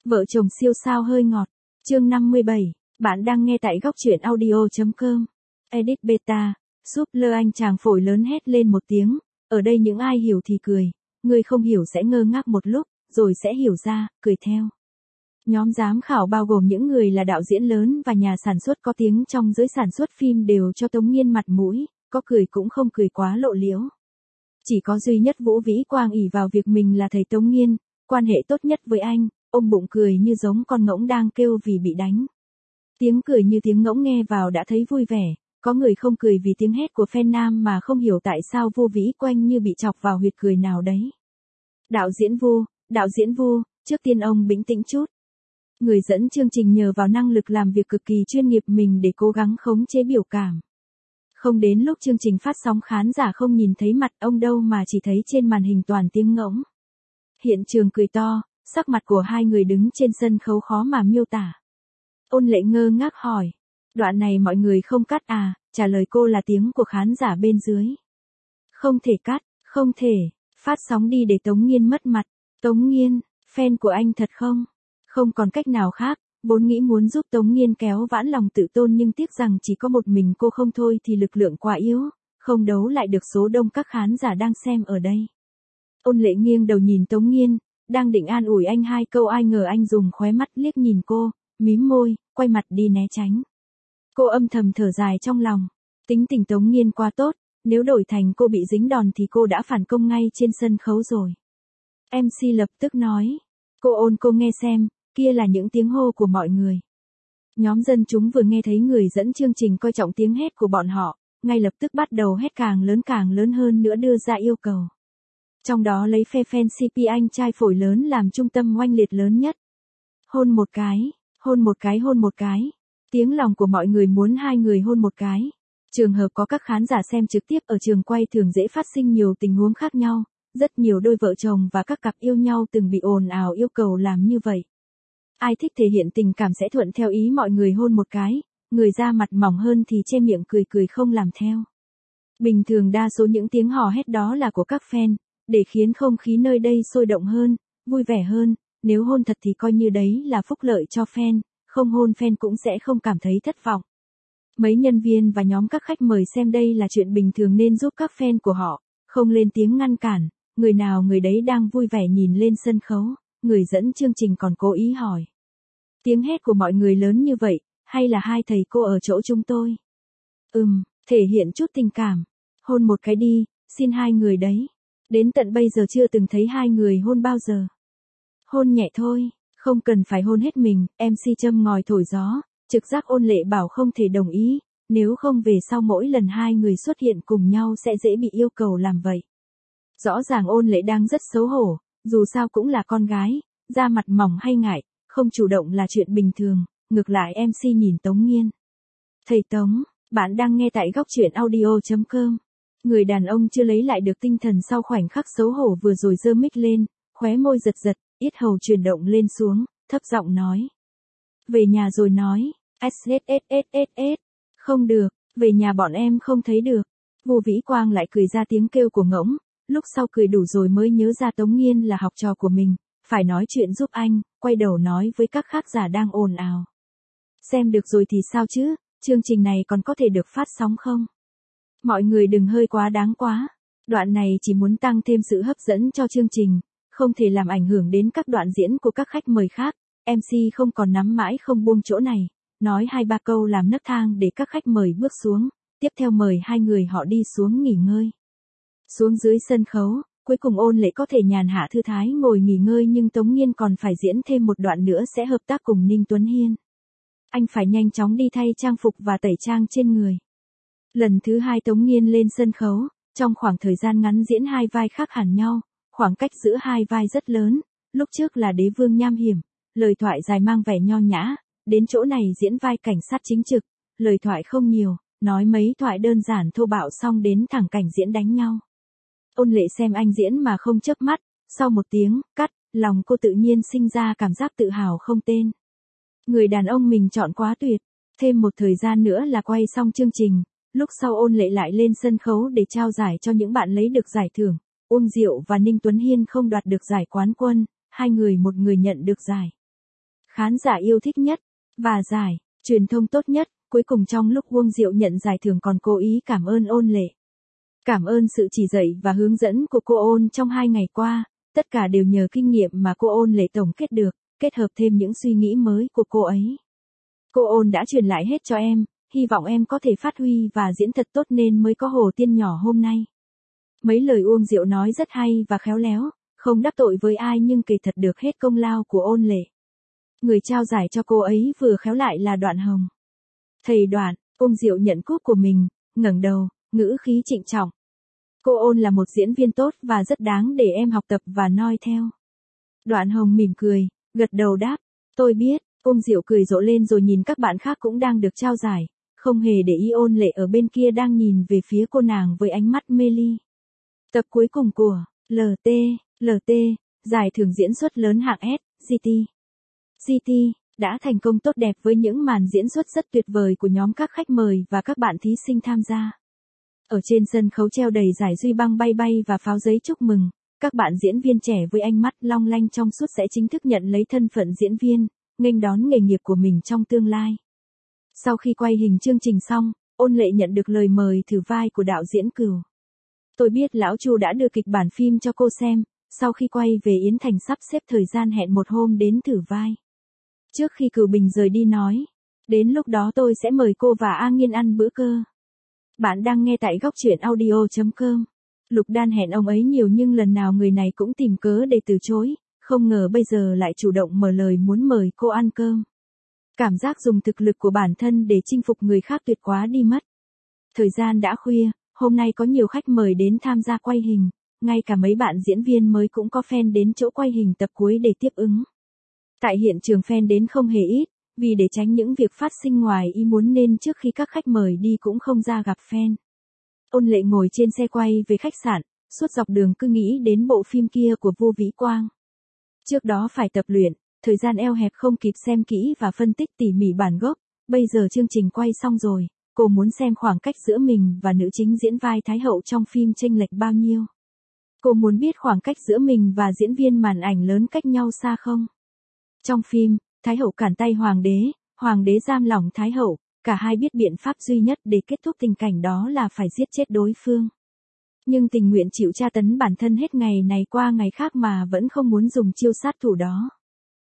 Vợ chồng siêu sao hơi ngọt. Chương 57. Bạn đang nghe tại góc truyện audio.com. Edit beta. Súp lơ anh chàng phổi lớn hét lên một tiếng. Ở đây những ai hiểu thì cười. Người không hiểu sẽ ngơ ngác một lúc, rồi sẽ hiểu ra, cười theo. Nhóm giám khảo bao gồm những người là đạo diễn lớn và nhà sản xuất có tiếng trong giới sản xuất phim đều cho Tống Nghiên mặt mũi, có cười cũng không cười quá lộ liễu. Chỉ có duy nhất Vũ Vĩ Quang ỷ vào việc mình là thầy Tống Nghiên, quan hệ tốt nhất với anh, ôm bụng cười như giống con ngỗng đang kêu vì bị đánh. Tiếng cười như tiếng ngỗng nghe vào đã thấy vui vẻ, có người không cười vì tiếng hét của fan nam mà không hiểu tại sao Vô Vĩ Quanh như bị chọc vào huyệt cười nào đấy. Đạo diễn Vu, trước tiên ông bình tĩnh chút. Người dẫn chương trình nhờ vào năng lực làm việc cực kỳ chuyên nghiệp mình để cố gắng khống chế biểu cảm. Không đến lúc chương trình phát sóng khán giả không nhìn thấy mặt ông đâu mà chỉ thấy trên màn hình toàn tiếng ngỗng. Hiện trường cười to, sắc mặt của hai người đứng trên sân khấu khó mà miêu tả. Ôn Lệ ngơ ngác hỏi, đoạn này mọi người không cắt à? Trả lời cô là tiếng của khán giả bên dưới. Không thể cắt, không thể, phát sóng đi để Tống Nghiên mất mặt. Tống Nghiên, fan của anh thật không? Không còn cách nào khác, vốn nghĩ muốn giúp Tống Nghiên kéo vãn lòng tự tôn nhưng tiếc rằng chỉ có một mình cô không thôi thì lực lượng quá yếu, không đấu lại được số đông các khán giả đang xem ở đây. Ôn Lệ nghiêng đầu nhìn Tống Nghiên, đang định an ủi anh hai câu ai ngờ anh dùng khóe mắt liếc nhìn cô, mím môi, quay mặt đi né tránh. Cô âm thầm thở dài trong lòng, tính tình Tống Nghiên quá tốt, nếu đổi thành cô bị dính đòn thì cô đã phản công ngay trên sân khấu rồi. MC lập tức nói, cô nghe xem, kia là những tiếng hô của mọi người. Nhóm dân chúng vừa nghe thấy người dẫn chương trình coi trọng tiếng hét của bọn họ, ngay lập tức bắt đầu hét càng lớn hơn nữa đưa ra yêu cầu. Trong đó lấy phe fan CP anh trai phổi lớn làm trung tâm oanh liệt lớn nhất. Hôn một cái, hôn một cái, hôn một cái. Tiếng lòng của mọi người muốn hai người hôn một cái. Trường hợp có các khán giả xem trực tiếp ở trường quay thường dễ phát sinh nhiều tình huống khác nhau. Rất nhiều đôi vợ chồng và các cặp yêu nhau từng bị ồn ào yêu cầu làm như vậy. Ai thích thể hiện tình cảm sẽ thuận theo ý mọi người hôn một cái, người da mặt mỏng hơn thì che miệng cười không làm theo. Bình thường đa số những tiếng hò hét đó là của các fan, để khiến không khí nơi đây sôi động hơn, vui vẻ hơn, nếu hôn thật thì coi như đấy là phúc lợi cho fan, không hôn fan cũng sẽ không cảm thấy thất vọng. Mấy nhân viên và nhóm các khách mời xem đây là chuyện bình thường nên giúp các fan của họ, không lên tiếng ngăn cản, người nào người đấy đang vui vẻ nhìn lên sân khấu, người dẫn chương trình còn cố ý hỏi. Tiếng hét của mọi người lớn như vậy, hay là hai thầy cô ở chỗ chúng tôi? Thể hiện chút tình cảm, hôn một cái đi, xin hai người đấy. Đến tận bây giờ chưa từng thấy hai người hôn bao giờ. Hôn nhẹ thôi, không cần phải hôn hết mình, MC châm ngòi thổi gió, trực giác Ôn Lệ bảo không thể đồng ý, nếu không về sau mỗi lần hai người xuất hiện cùng nhau sẽ dễ bị yêu cầu làm vậy. Rõ ràng Ôn Lệ đang rất xấu hổ, dù sao cũng là con gái, da mặt mỏng hay ngại, không chủ động là chuyện bình thường, ngược lại MC nhìn Tống Nghiên. Thầy Tống, bạn đang nghe tại góc truyện audio.com. Người đàn ông chưa lấy lại được tinh thần sau khoảnh khắc xấu hổ vừa rồi giơ mic lên, khóe môi giật, yết hầu chuyển động lên xuống, thấp giọng nói. Về nhà rồi nói, SSSSS, không được, về nhà bọn em không thấy được. Vô Vĩ Quang lại cười ra tiếng kêu của ngỗng, lúc sau cười đủ rồi mới nhớ ra Tống Nghiên là học trò của mình, phải nói chuyện giúp anh, quay đầu nói với các khán giả đang ồn ào. Xem được rồi thì sao chứ, chương trình này còn có thể được phát sóng không? Mọi người đừng hơi quá đáng quá. Đoạn này chỉ muốn tăng thêm sự hấp dẫn cho chương trình, không thể làm ảnh hưởng đến các đoạn diễn của các khách mời khác. MC không còn nắm mãi không buông chỗ này, nói 2-3 câu làm nấc thang để các khách mời bước xuống, tiếp theo mời hai người họ đi xuống nghỉ ngơi. Xuống dưới sân khấu, cuối cùng Ôn Lệ có thể nhàn hạ thư thái ngồi nghỉ ngơi nhưng Tống Nghiên còn phải diễn thêm một đoạn nữa sẽ hợp tác cùng Ninh Tuấn Hiên. Anh phải nhanh chóng đi thay trang phục và tẩy trang trên người. Lần thứ hai Tống Nghiên lên sân khấu, trong khoảng thời gian ngắn diễn hai vai khác hẳn nhau, khoảng cách giữa hai vai rất lớn, lúc trước là đế vương nham hiểm, lời thoại dài mang vẻ nho nhã, đến chỗ này diễn vai cảnh sát chính trực, lời thoại không nhiều, nói mấy thoại đơn giản thô bạo xong đến thẳng cảnh diễn đánh nhau. Ôn Lệ xem anh diễn mà không chớp mắt, sau một tiếng, cắt, lòng cô tự nhiên sinh ra cảm giác tự hào không tên. Người đàn ông mình chọn quá tuyệt, thêm một thời gian nữa là quay xong chương trình. Lúc sau Ôn Lệ lại lên sân khấu để trao giải cho những bạn lấy được giải thưởng. Uông Diệu và Ninh Tuấn Hiên không đoạt được giải quán quân, hai người một người nhận được giải. khán giả yêu thích nhất, và giải truyền thông tốt nhất. Cuối cùng trong lúc Uông Diệu nhận giải thưởng còn cố ý cảm ơn Ôn Lệ. Cảm ơn sự chỉ dạy và hướng dẫn của cô Ôn trong 2 ngày qua, tất cả đều nhờ kinh nghiệm mà cô Ôn Lệ tổng kết được, kết hợp thêm những suy nghĩ mới của cô ấy. Cô Ôn đã truyền lại hết cho em, hy vọng em có thể phát huy và diễn thật tốt nên mới có Hồ Tiên nhỏ hôm nay. Mấy lời Uông Diệu nói rất hay và khéo léo, không đắc tội với ai nhưng kể thật được hết công lao của Ôn Lệ. Người trao giải cho cô ấy vừa khéo lại là Đoạn Hồng. Thầy Đoạn, Uông Diệu nhận cúp của mình, ngẩng đầu, ngữ khí trịnh trọng. Cô Ôn là một diễn viên tốt và rất đáng để em học tập và noi theo. Đoạn Hồng mỉm cười, gật đầu đáp, tôi biết. Uông Diệu cười rộ lên rồi nhìn các bạn khác cũng đang được trao giải, không hề để ý Ôn Lệ ở bên kia đang nhìn về phía cô nàng với ánh mắt mê ly. Tập cuối cùng của LT, giải thưởng diễn xuất lớn hạng S, GT, đã thành công tốt đẹp với những màn diễn xuất rất tuyệt vời của nhóm các khách mời và các bạn thí sinh tham gia. Ở trên sân khấu treo đầy giải duy băng bay bay và pháo giấy chúc mừng, các bạn diễn viên trẻ với ánh mắt long lanh trong suốt sẽ chính thức nhận lấy thân phận diễn viên, nghênh đón nghề nghiệp của mình trong tương lai. Sau khi quay hình chương trình xong, Ôn Lệ nhận được lời mời thử vai của đạo diễn Cửu. Tôi biết lão Chu đã đưa kịch bản phim cho cô xem, sau khi quay về Yến Thành sắp xếp thời gian hẹn một hôm đến thử vai. Trước khi Cửu Bình rời đi nói, đến lúc đó tôi sẽ mời cô và A Nghiên ăn bữa cơ. Bạn đang nghe tại góc truyện audio.com. Lục Đan hẹn ông ấy nhiều nhưng lần nào người này cũng tìm cớ để từ chối, không ngờ bây giờ lại chủ động mở lời muốn mời cô ăn cơm. Cảm giác dùng thực lực của bản thân để chinh phục người khác tuyệt quá đi mất. Thời gian đã khuya, hôm nay có nhiều khách mời đến tham gia quay hình, ngay cả mấy bạn diễn viên mới cũng có fan đến chỗ quay hình tập cuối để tiếp ứng. Tại hiện trường fan đến không hề ít, vì để tránh những việc phát sinh ngoài ý muốn nên trước khi các khách mời đi cũng không ra gặp fan. Ôn Lệ ngồi trên xe quay về khách sạn, suốt dọc đường cứ nghĩ đến bộ phim kia của Vô Vĩ Quang. Trước đó phải tập luyện, thời gian eo hẹp không kịp xem kỹ và phân tích tỉ mỉ bản gốc, bây giờ chương trình quay xong rồi, cô muốn xem khoảng cách giữa mình và nữ chính diễn vai Thái Hậu trong phim chênh lệch bao nhiêu. Cô muốn biết khoảng cách giữa mình và diễn viên màn ảnh lớn cách nhau xa không. Trong phim, Thái Hậu cản tay Hoàng đế giam lỏng Thái Hậu, cả hai biết biện pháp duy nhất để kết thúc tình cảnh đó là phải giết chết đối phương. Nhưng tình nguyện chịu tra tấn bản thân hết ngày này qua ngày khác mà vẫn không muốn dùng chiêu sát thủ đó.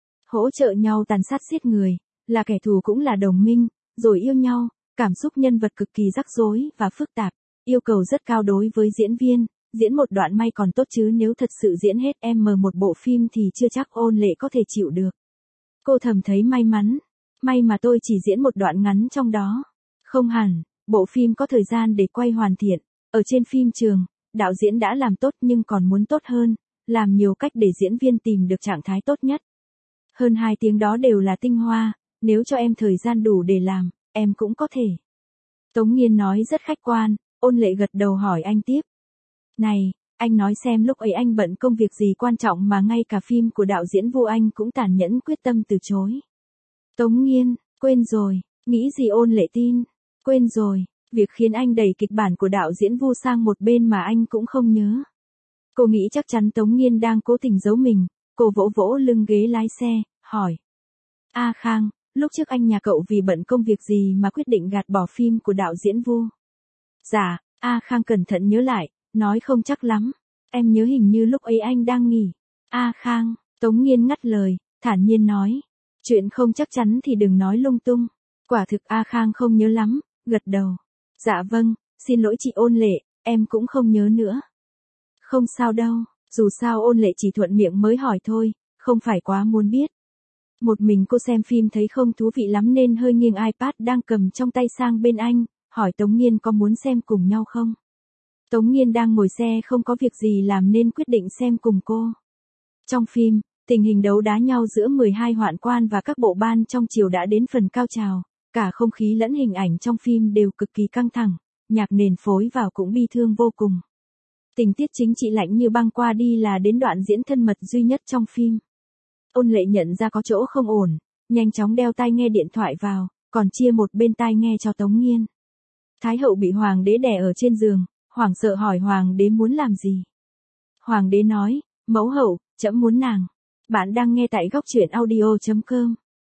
Hỗ trợ nhau tàn sát giết người, là kẻ thù cũng là đồng minh, rồi yêu nhau, cảm xúc nhân vật cực kỳ rắc rối và phức tạp, yêu cầu rất cao đối với diễn viên, diễn một đoạn may còn tốt chứ nếu thật sự diễn hết một bộ phim thì chưa chắc Ôn Lệ có thể chịu được. Cô thầm thấy may mắn, may mà tôi chỉ diễn một đoạn ngắn trong đó. Không hẳn, bộ phim có thời gian để quay hoàn thiện, ở trên phim trường, đạo diễn đã làm tốt nhưng còn muốn tốt hơn, làm nhiều cách để diễn viên tìm được trạng thái tốt nhất. Hơn 2 tiếng đó đều là tinh hoa, nếu cho em thời gian đủ để làm, em cũng có thể. Tống Nghiên nói rất khách quan, Ôn Lệ gật đầu hỏi anh tiếp. Này, anh nói xem lúc ấy anh bận công việc gì quan trọng mà ngay cả phim của đạo diễn Vu Anh cũng tàn nhẫn quyết tâm từ chối. Tống Nghiên, quên rồi, nghĩ gì Ôn Lệ tin, quên rồi, việc khiến anh đẩy kịch bản của đạo diễn Vu sang một bên mà anh cũng không nhớ. Cô nghĩ chắc chắn Tống Nghiên đang cố tình giấu mình, cô vỗ vỗ lưng ghế lái xe, hỏi. A Khang, lúc trước anh nhà cậu vì bận công việc gì mà quyết định gạt bỏ phim của đạo diễn Vu? Dạ, A Khang cẩn thận nhớ lại, nói không chắc lắm, em nhớ hình như lúc ấy anh đang nghỉ. A Khang, Tống Nghiên ngắt lời, thản nhiên nói. Chuyện không chắc chắn thì đừng nói lung tung. Quả thực A Khang không nhớ lắm, gật đầu. Dạ vâng, xin lỗi chị Ôn Lệ, em cũng không nhớ nữa. Không sao đâu, dù sao Ôn Lệ chỉ thuận miệng mới hỏi thôi, không phải quá muốn biết. Một mình cô xem phim thấy không thú vị lắm nên hơi nghiêng iPad đang cầm trong tay sang bên anh, hỏi Tống Nghiên có muốn xem cùng nhau không? Tống Nghiên đang ngồi xe không có việc gì làm nên quyết định xem cùng cô. Trong phim, tình hình đấu đá nhau giữa 12 hoạn quan và các bộ ban trong triều đã đến phần cao trào, cả không khí lẫn hình ảnh trong phim đều cực kỳ căng thẳng, nhạc nền phối vào cũng bi thương vô cùng. Tình tiết chính trị lạnh như băng qua đi là đến đoạn diễn thân mật duy nhất trong phim. Ôn Lệ nhận ra có chỗ không ổn, nhanh chóng đeo tai nghe điện thoại vào, còn chia một bên tai nghe cho Tống Nghiên. Thái Hậu bị Hoàng đế đè ở trên giường, hoảng sợ hỏi Hoàng đế muốn làm gì. Hoàng đế nói, mẫu hậu, trẫm muốn nàng. Bạn đang nghe tại góc truyện audio.com.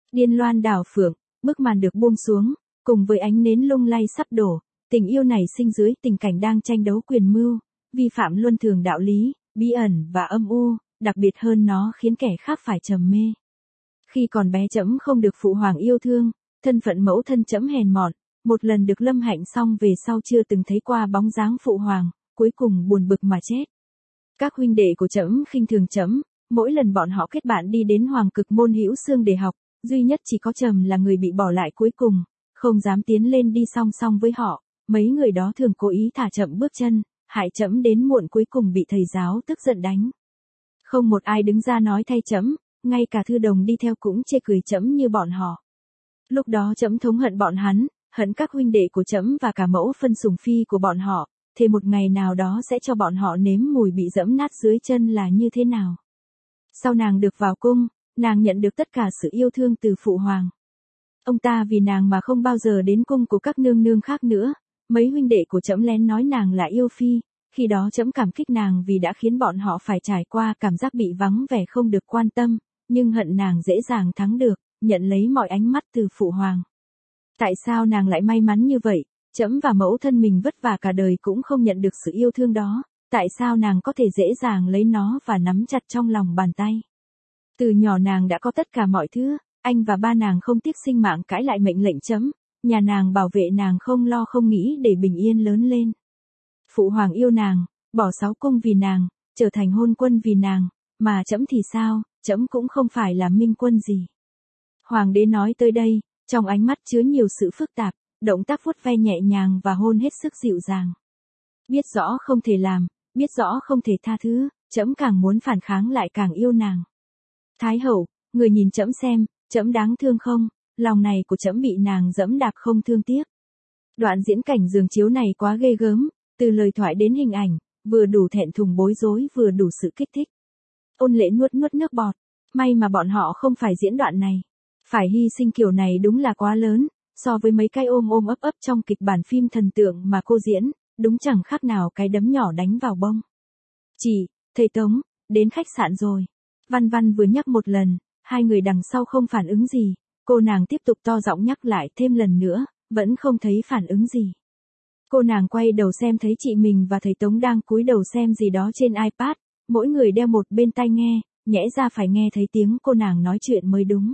Điên loan đảo phượng, bức màn được buông xuống, cùng với ánh nến lung lay sắp đổ, tình yêu này sinh dưới tình cảnh đang tranh đấu quyền mưu, vi phạm luân thường đạo lý, bí ẩn và âm u, đặc biệt hơn nó khiến kẻ khác phải trầm mê. Khi còn bé trẫm không được phụ hoàng yêu thương, thân phận mẫu thân trẫm hèn mọn, một lần được lâm hạnh xong về sau chưa từng thấy qua bóng dáng phụ hoàng, cuối cùng buồn bực mà chết. Các huynh đệ của trẫm khinh thường trẫm, mỗi lần bọn họ kết bạn đi đến Hoàng Cực Môn Hữu Xương để học, duy nhất chỉ có Trầm là người bị bỏ lại cuối cùng, không dám tiến lên đi song song với họ, mấy người đó thường cố ý thả chậm bước chân, hại trẫm đến muộn cuối cùng bị thầy giáo tức giận đánh. Không một ai đứng ra nói thay trẫm, ngay cả thư đồng đi theo cũng chê cười trẫm như bọn họ. Lúc đó trẫm thống hận bọn hắn, hận các huynh đệ của trẫm và cả mẫu phân sủng phi của bọn họ, thế một ngày nào đó sẽ cho bọn họ nếm mùi bị dẫm nát dưới chân là như thế nào. Sau nàng được vào cung, nàng nhận được tất cả sự yêu thương từ phụ hoàng. Ông ta vì nàng mà không bao giờ đến cung của các nương nương khác nữa, mấy huynh đệ của trẫm lén nói nàng là yêu phi, khi đó trẫm cảm kích nàng vì đã khiến bọn họ phải trải qua cảm giác bị vắng vẻ không được quan tâm, nhưng hận nàng dễ dàng thắng được, nhận lấy mọi ánh mắt từ phụ hoàng. Tại sao nàng lại may mắn như vậy, trẫm và mẫu thân mình vất vả cả đời cũng không nhận được sự yêu thương đó, tại sao nàng có thể dễ dàng lấy nó và nắm chặt trong lòng bàn tay. Từ nhỏ nàng đã có tất cả mọi thứ, anh và ba nàng không tiếc sinh mạng cãi lại mệnh lệnh trẫm, nhà nàng bảo vệ nàng không lo không nghĩ để bình yên lớn lên. Phụ hoàng yêu nàng, bỏ 6 cung vì nàng, trở thành hôn quân vì nàng, mà trẫm thì sao, trẫm cũng không phải là minh quân gì. Hoàng đế nói tới đây, trong ánh mắt chứa nhiều sự phức tạp, động tác vuốt ve nhẹ nhàng và hôn hết sức dịu dàng. Biết rõ không thể làm, biết rõ không thể tha thứ, trẫm càng muốn phản kháng lại càng yêu nàng. Thái hậu, người nhìn trẫm xem, trẫm đáng thương không, lòng này của trẫm bị nàng dẫm đạp không thương tiếc. Đoạn diễn cảnh giường chiếu này quá ghê gớm, từ lời thoại đến hình ảnh, vừa đủ thẹn thùng bối rối vừa đủ sự kích thích. Ôn Lệ nuốt nuốt nước bọt, may mà bọn họ không phải diễn đoạn này. Phải hy sinh kiểu này đúng là quá lớn, so với mấy cái ôm ôm ấp ấp trong kịch bản phim thần tượng mà cô diễn, đúng chẳng khác nào cái đấm nhỏ đánh vào bông. Chị, thầy Tống, đến khách sạn rồi. Văn Văn vừa nhắc một lần, hai người đằng sau không phản ứng gì, cô nàng tiếp tục to giọng nhắc lại thêm lần nữa, vẫn không thấy phản ứng gì. Cô nàng quay đầu xem thấy chị mình và thầy Tống đang cúi đầu xem gì đó trên iPad, mỗi người đeo một bên tai nghe, nhẽ ra phải nghe thấy tiếng cô nàng nói chuyện mới đúng.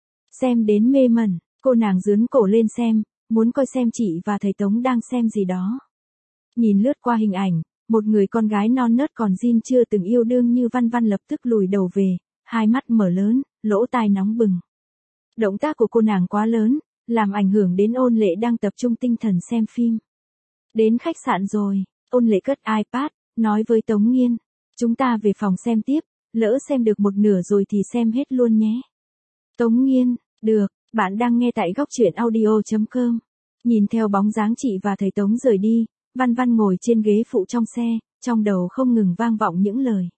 Xem đến mê mẩn, cô nàng dướn cổ lên xem, muốn coi xem chị và thầy Tống đang xem gì đó. Nhìn lướt qua hình ảnh, một người con gái non nớt còn zin chưa từng yêu đương như Văn Văn lập tức lùi đầu về, hai mắt mở lớn, lỗ tai nóng bừng. Động tác của cô nàng quá lớn, làm ảnh hưởng đến Ôn Lệ đang tập trung tinh thần xem phim. Đến khách sạn rồi, Ôn Lệ cất iPad, nói với Tống Nghiên, chúng ta về phòng xem tiếp, lỡ xem được một nửa rồi thì xem hết luôn nhé. Tống Nghiên, được, bạn đang nghe tại góc truyện audio.com. Nhìn theo bóng dáng chị và thầy Tống rời đi, Văn Văn ngồi trên ghế phụ trong xe, trong đầu không ngừng vang vọng những lời.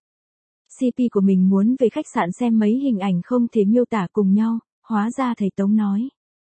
CP của mình muốn về khách sạn xem mấy hình ảnh không thể miêu tả cùng nhau, hóa ra thầy Tống nói.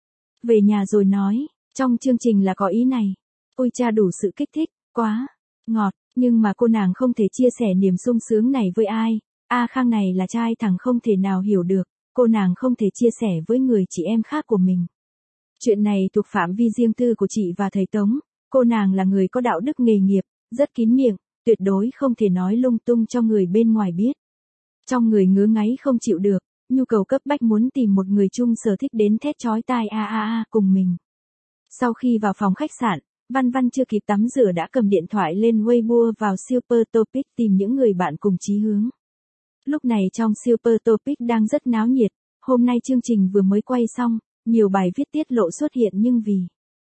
Về nhà rồi nói, trong chương trình là có ý này. Ôi cha đủ sự kích thích, quá, ngọt, nhưng mà cô nàng không thể chia sẻ niềm sung sướng này với ai. A Khang này là trai thẳng không thể nào hiểu được, cô nàng không thể chia sẻ với người chị em khác của mình. Chuyện này thuộc phạm vi riêng tư của chị và thầy Tống, cô nàng là người có đạo đức nghề nghiệp, rất kín miệng, tuyệt đối không thể nói lung tung cho người bên ngoài biết. Trong người ngứa ngáy không chịu được, nhu cầu cấp bách muốn tìm một người chung sở thích đến thét chói tai cùng mình. Sau khi vào phòng khách sạn, Văn Văn chưa kịp tắm rửa đã cầm điện thoại lên Weibo vào Super Topic tìm những người bạn cùng chí hướng. Lúc này trong Super Topic đang rất náo nhiệt, hôm nay chương trình vừa mới quay xong, nhiều bài viết tiết lộ xuất hiện nhưng vì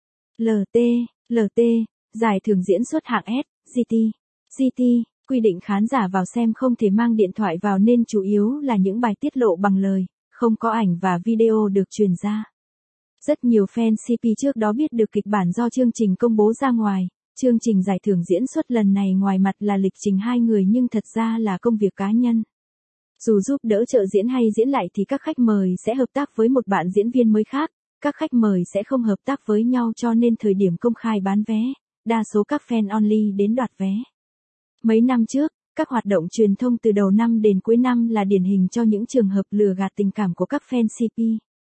LT, giải thưởng diễn xuất hạng S, GT, quy định khán giả vào xem không thể mang điện thoại vào nên chủ yếu là những bài tiết lộ bằng lời, không có ảnh và video được truyền ra. Rất nhiều fan CP trước đó biết được kịch bản do chương trình công bố ra ngoài, chương trình giải thưởng diễn xuất lần này ngoài mặt là lịch trình hai người nhưng thật ra là công việc cá nhân. Dù giúp đỡ trợ diễn hay diễn lại thì các khách mời sẽ hợp tác với một bạn diễn viên mới khác, các khách mời sẽ không hợp tác với nhau cho nên thời điểm công khai bán vé, đa số các fan only đến đoạt vé. Mấy năm trước, các hoạt động truyền thông từ đầu năm đến cuối năm là điển hình cho những trường hợp lừa gạt tình cảm của các fan CP.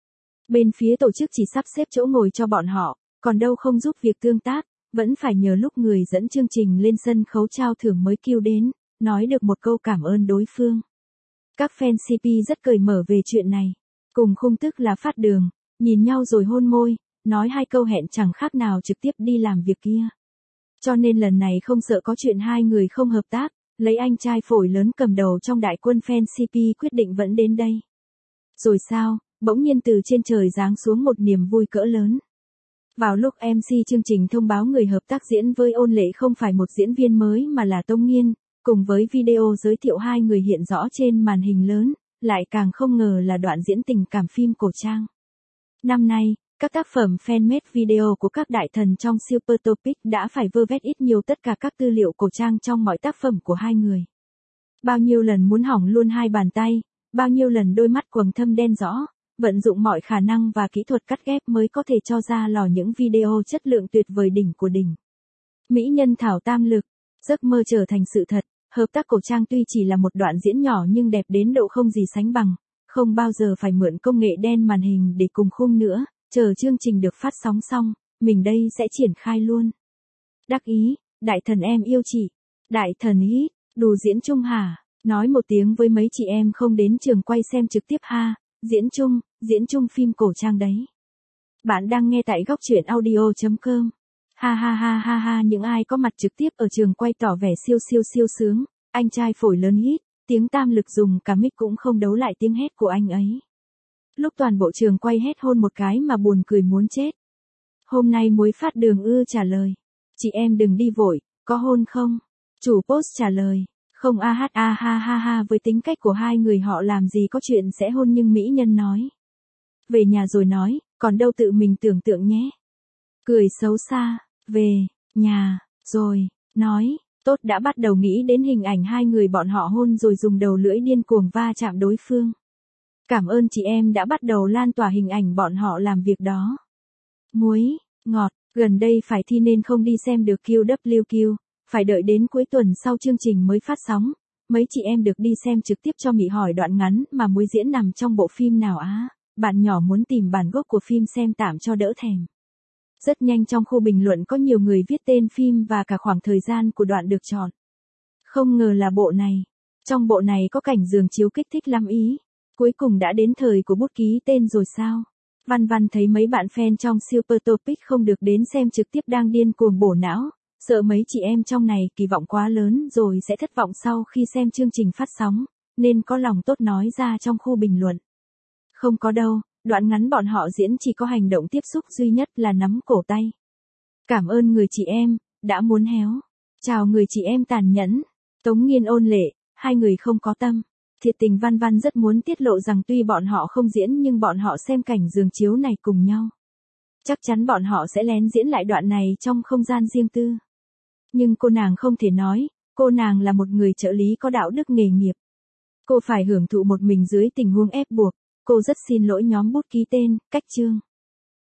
Bên phía tổ chức chỉ sắp xếp chỗ ngồi cho bọn họ, còn đâu không giúp việc tương tác, vẫn phải nhờ lúc người dẫn chương trình lên sân khấu trao thưởng mới kêu đến, nói được một câu cảm ơn đối phương. Các fan CP rất cởi mở về chuyện này, cùng khung tức là phát đường, nhìn nhau rồi hôn môi, nói hai câu hẹn chẳng khác nào trực tiếp đi làm việc kia. Cho nên lần này không sợ có chuyện hai người không hợp tác, lấy anh trai phổi lớn cầm đầu trong đại quân fan CP quyết định vẫn đến đây. Rồi sao, bỗng nhiên từ trên trời giáng xuống một niềm vui cỡ lớn. Vào lúc MC chương trình thông báo người hợp tác diễn với Ôn Lệ không phải một diễn viên mới mà là Tông Nghiên, cùng với video giới thiệu hai người hiện rõ trên màn hình lớn, lại càng không ngờ là đoạn diễn tình cảm phim cổ trang. Năm nay, các tác phẩm fan-made video của các đại thần trong Super Topic đã phải vơ vét ít nhiều tất cả các tư liệu cổ trang trong mọi tác phẩm của hai người. Bao nhiêu lần muốn hỏng luôn hai bàn tay, bao nhiêu lần đôi mắt quầng thâm đen rõ, vận dụng mọi khả năng và kỹ thuật cắt ghép mới có thể cho ra lò những video chất lượng tuyệt vời đỉnh của đỉnh. Mỹ nhân Thảo Tam Lực, giấc mơ trở thành sự thật, hợp tác cổ trang tuy chỉ là một đoạn diễn nhỏ nhưng đẹp đến độ không gì sánh bằng, không bao giờ phải mượn công nghệ đen màn hình để cùng khung nữa, chờ chương trình được phát sóng xong, mình đây sẽ triển khai luôn. Đắc ý, đại thần em yêu chị, đại thần ý, đù diễn chung hả, nói một tiếng với mấy chị em không đến trường quay xem trực tiếp ha, diễn chung phim cổ trang đấy. Bạn đang nghe tại góc truyện audio.com. Ha ha ha ha ha, những ai có mặt trực tiếp ở trường quay tỏ vẻ siêu sướng, anh trai phổi lớn hít, tiếng Tam Lực dùng cả mic cũng không đấu lại tiếng hét của anh ấy. Lúc toàn bộ trường quay hét hôn một cái mà buồn cười muốn chết. Hôm nay muối phát đường trả lời. Chị em đừng đi vội, có hôn không? Chủ post trả lời. Không ha ha với tính cách của hai người họ làm gì có chuyện sẽ hôn nhưng mỹ nhân nói. Về nhà rồi nói, còn đâu tự mình tưởng tượng nhé. Cười xấu xa, về, nhà, rồi, nói, tốt đã bắt đầu nghĩ đến hình ảnh hai người bọn họ hôn rồi dùng đầu lưỡi điên cuồng va chạm đối phương. Cảm ơn chị em đã bắt đầu lan tỏa hình ảnh bọn họ làm việc đó. Muối, ngọt, gần đây phải thi nên không đi xem được QWQ, phải đợi đến cuối tuần sau chương trình mới phát sóng. Mấy chị em được đi xem trực tiếp cho Mị hỏi đoạn ngắn mà muối diễn nằm trong bộ phim nào á, bạn nhỏ muốn tìm bản gốc của phim xem tạm cho đỡ thèm. Rất nhanh trong khu bình luận có nhiều người viết tên phim và cả khoảng thời gian của đoạn được chọn. Không ngờ là bộ này. Trong bộ này có cảnh giường chiếu kích thích lắm ý. Cuối cùng đã đến thời của bút ký tên rồi sao? Văn thấy mấy bạn fan trong Super Topic không được đến xem trực tiếp đang điên cuồng bổ não, sợ mấy chị em trong này kỳ vọng quá lớn rồi sẽ thất vọng sau khi xem chương trình phát sóng, nên có lòng tốt nói ra trong khu bình luận. Không có đâu, đoạn ngắn bọn họ diễn chỉ có hành động tiếp xúc duy nhất là nắm cổ tay. Cảm ơn người chị em, đã muốn héo. Chào người chị em tàn nhẫn. Tống Nghiên Ôn Lệ, hai người không có tâm. Thiệt tình Văn rất muốn tiết lộ rằng tuy bọn họ không diễn nhưng bọn họ xem cảnh giường chiếu này cùng nhau. Chắc chắn bọn họ sẽ lén diễn lại đoạn này trong không gian riêng tư. Nhưng cô nàng không thể nói, cô nàng là một người trợ lý có đạo đức nghề nghiệp. Cô phải hưởng thụ một mình dưới tình huống ép buộc, cô rất xin lỗi nhóm bút ký tên, cách chương.